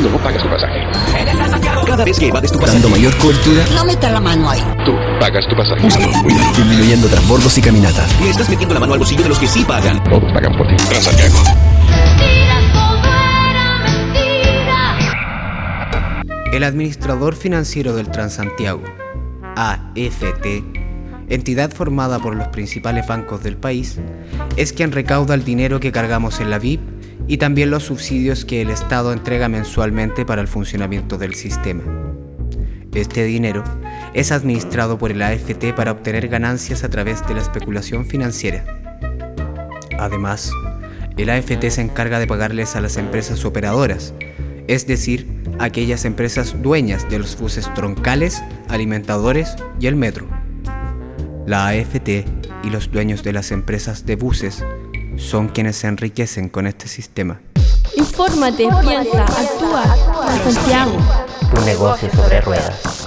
cuando no pagas tu pasaje. Cada vez que evades tu pasaje, dando mayor cobertura, no metas la mano ahí. Tú pagas tu pasaje. Úsalo, cuídalo. Disminuyendo transbordos y caminatas. Le estás metiendo la mano al bolsillo de los que sí pagan. Todos pagan por ti. Transantiago. El administrador financiero del Transantiago, AFT, entidad formada por los principales bancos del país, es quien recauda el dinero que cargamos en la VIP y también los subsidios que el Estado entrega mensualmente para el funcionamiento del sistema. Este dinero es administrado por el AFT para obtener ganancias a través de la especulación financiera. Además, el AFT se encarga de pagarles a las empresas operadoras, es decir, aquellas empresas dueñas de los buses troncales, alimentadores y el metro. La AFT y los dueños de las empresas de buses son quienes se enriquecen con este sistema. Infórmate, piensa, actúa. Transantiago. Tu negocio sobre ruedas.